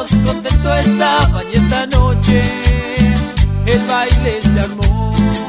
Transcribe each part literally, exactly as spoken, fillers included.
contento estaban y esta noche el baile se armó.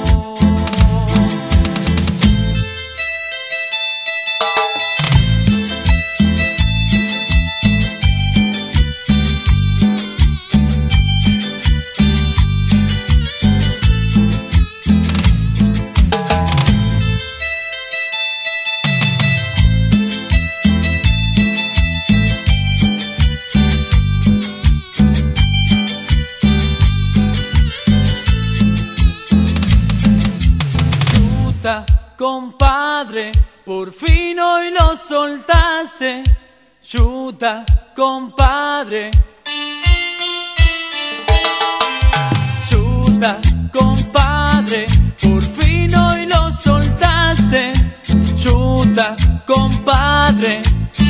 Compadre, por fin hoy lo soltaste. Chuta, compadre. Chuta, compadre, por fin hoy lo soltaste. Chuta, compadre.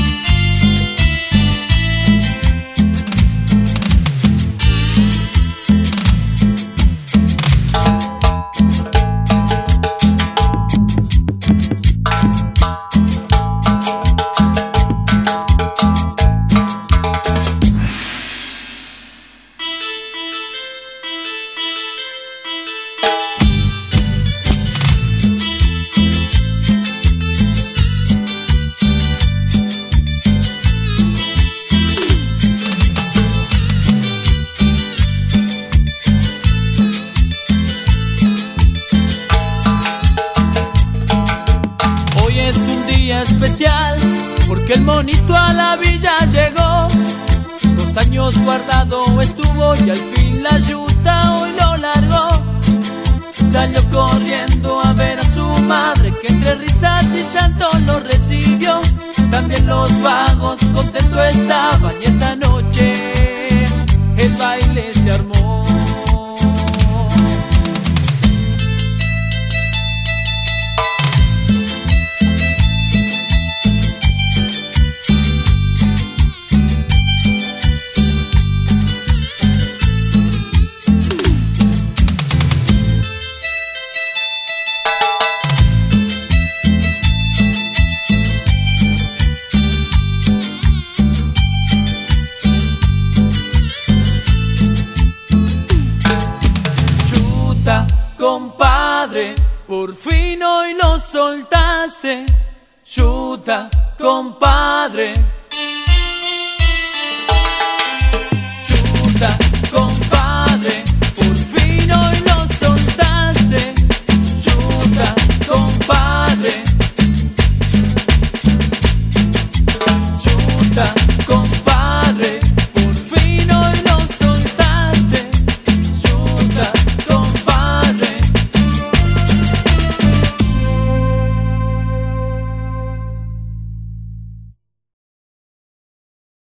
Especial, porque el monito a la villa llegó. Dos años guardado estuvo y al fin la yuta hoy lo largó. Salió corriendo a ver a su madre, que entre risas y llanto lo recibió. También los vagos contentos estaban y esta noche el baile se armó. Compadre, por fin hoy lo soltaste. Chuta, compadre.